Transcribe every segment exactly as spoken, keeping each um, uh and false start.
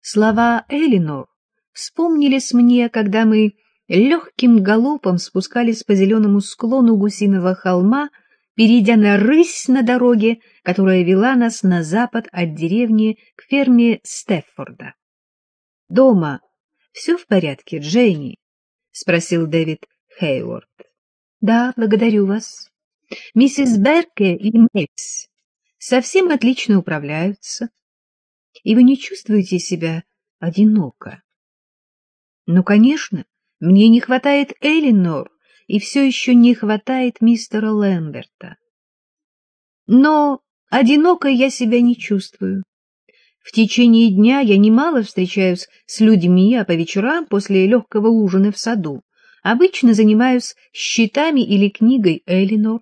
Слова Элинор вспомнились мне, когда мы легким галопом спускались по зеленому склону Гусиного холма, перейдя на рысь на дороге, которая вела нас на запад от деревни к ферме Стеффорда. — Дома все в порядке, Дженни? — спросил Дэвид Хейворд. — Да, благодарю вас. Миссис Берке и Мельс совсем отлично управляются. И вы не чувствуете себя одиноко? — Ну, конечно, мне не хватает Элинор, и все еще не хватает мистера Лэмберта. Но одинокой я себя не чувствую. В течение дня я немало встречаюсь с людьми, а по вечерам после легкого ужина в саду обычно занимаюсь счетами или книгой Элинор.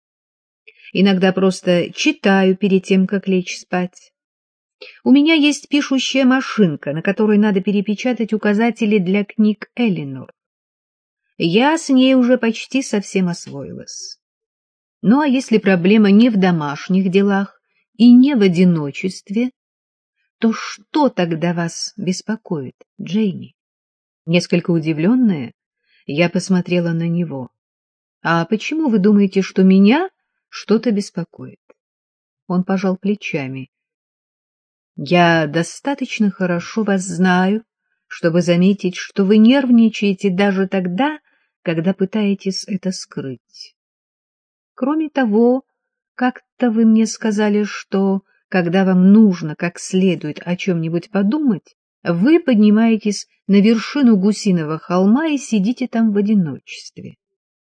Иногда просто читаю перед тем, как лечь спать. У меня есть пишущая машинка, на которой надо перепечатать указатели для книг Элинор. Я с ней уже почти совсем освоилась. Ну а если проблема не в домашних делах и не в одиночестве, то что тогда вас беспокоит, Джейни? Несколько удивленная, я посмотрела на него. А почему вы думаете, что меня что-то беспокоит? Он пожал плечами. Я достаточно хорошо вас знаю, чтобы заметить, что вы нервничаете даже тогда, когда пытаетесь это скрыть. Кроме того, как-то вы мне сказали, что, когда вам нужно как следует о чем-нибудь подумать, вы поднимаетесь на вершину Гусиного холма и сидите там в одиночестве.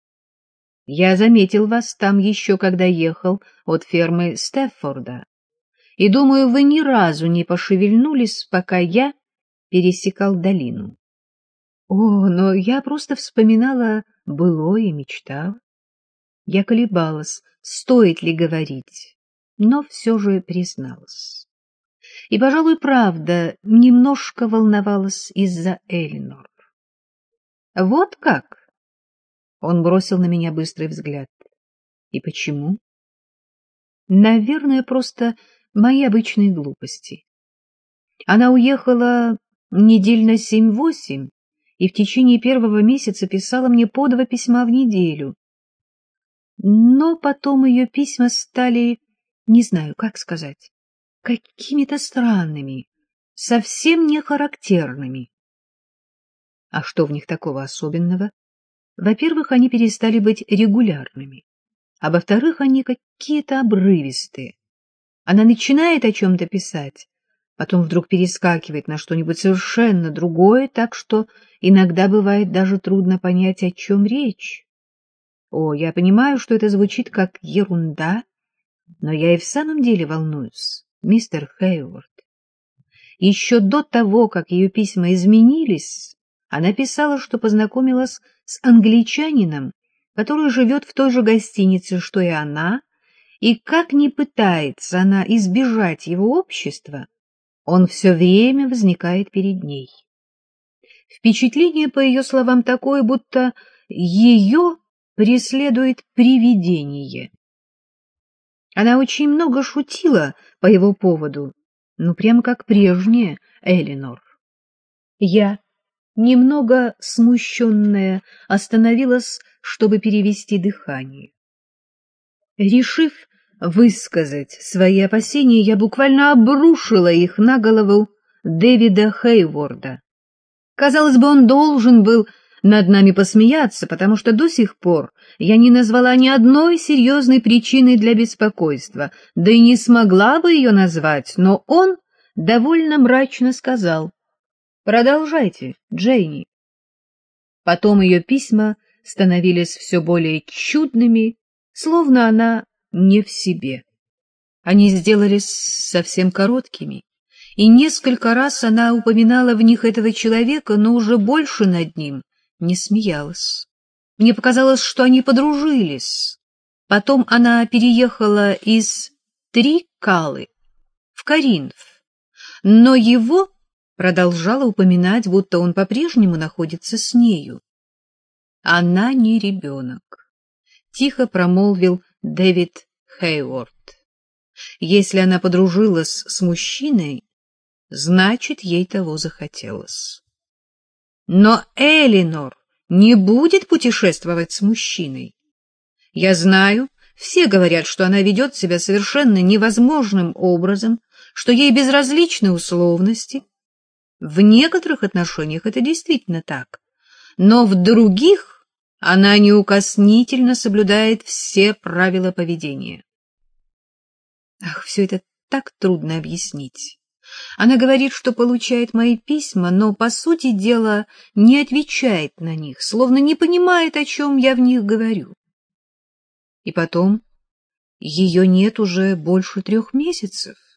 Я заметил вас там еще, когда ехал от фермы Стеффорда, и, думаю, вы ни разу не пошевельнулись, пока я пересекал долину. О, но я просто вспоминала былое и мечтала. Я колебалась, стоит ли говорить, но все же призналась. И, пожалуй, правда, немножко волновалась из-за Элинор. Вот как? Он бросил на меня быстрый взгляд. И почему? Наверное, просто мои обычные глупости. Она уехала недель на семь-восемь и в течение первого месяца писала мне по два письма в неделю. Но потом ее письма стали, не знаю, как сказать, какими-то странными, совсем не характерными. А что в них такого особенного? Во-первых, они перестали быть регулярными, а во-вторых, они какие-то обрывистые. Она начинает о чем-то писать, потом вдруг перескакивает на что-нибудь совершенно другое, так что иногда бывает даже трудно понять, о чем речь. О, я понимаю, что это звучит как ерунда, но я и в самом деле волнуюсь, мистер Хейворд. Еще до того, как ее письма изменились, она писала, что познакомилась с англичанином, который живет в той же гостинице, что и она, и как ни пытается она избежать его общества, он все время возникает перед ней. Впечатление, по ее словам, такое, будто ее преследует привидение. Она очень много шутила по его поводу, ну, прямо как прежняя Элинор. Я, немного смущенная, остановилась, чтобы перевести дыхание. Решив высказать свои опасения, я буквально обрушила их на голову Дэвида Хейворда. Казалось бы, он должен был над нами посмеяться, потому что до сих пор я не назвала ни одной серьезной причины для беспокойства, да и не смогла бы ее назвать, но он довольно мрачно сказал: «Продолжайте, Джейни». Потом ее письма становились все более чудными, словно она не в себе. Они сделались совсем короткими, и несколько раз она упоминала в них этого человека, но уже больше над ним не смеялась. Мне показалось, что они подружились. Потом она переехала из Трикалы в Коринф, но его продолжала упоминать, будто он по-прежнему находится с нею. Она не ребенок, — тихо промолвил Дэвид Хейворд. Если она подружилась с мужчиной, значит, ей того захотелось. Но Элинор не будет путешествовать с мужчиной. Я знаю, все говорят, что она ведет себя совершенно невозможным образом, что ей безразличны условности. В некоторых отношениях это действительно так, но в других она неукоснительно соблюдает все правила поведения. Ах, все это так трудно объяснить. Она говорит, что получает мои письма, но, по сути дела, не отвечает на них, словно не понимает, о чем я в них говорю. И потом, ее нет уже больше трех месяцев.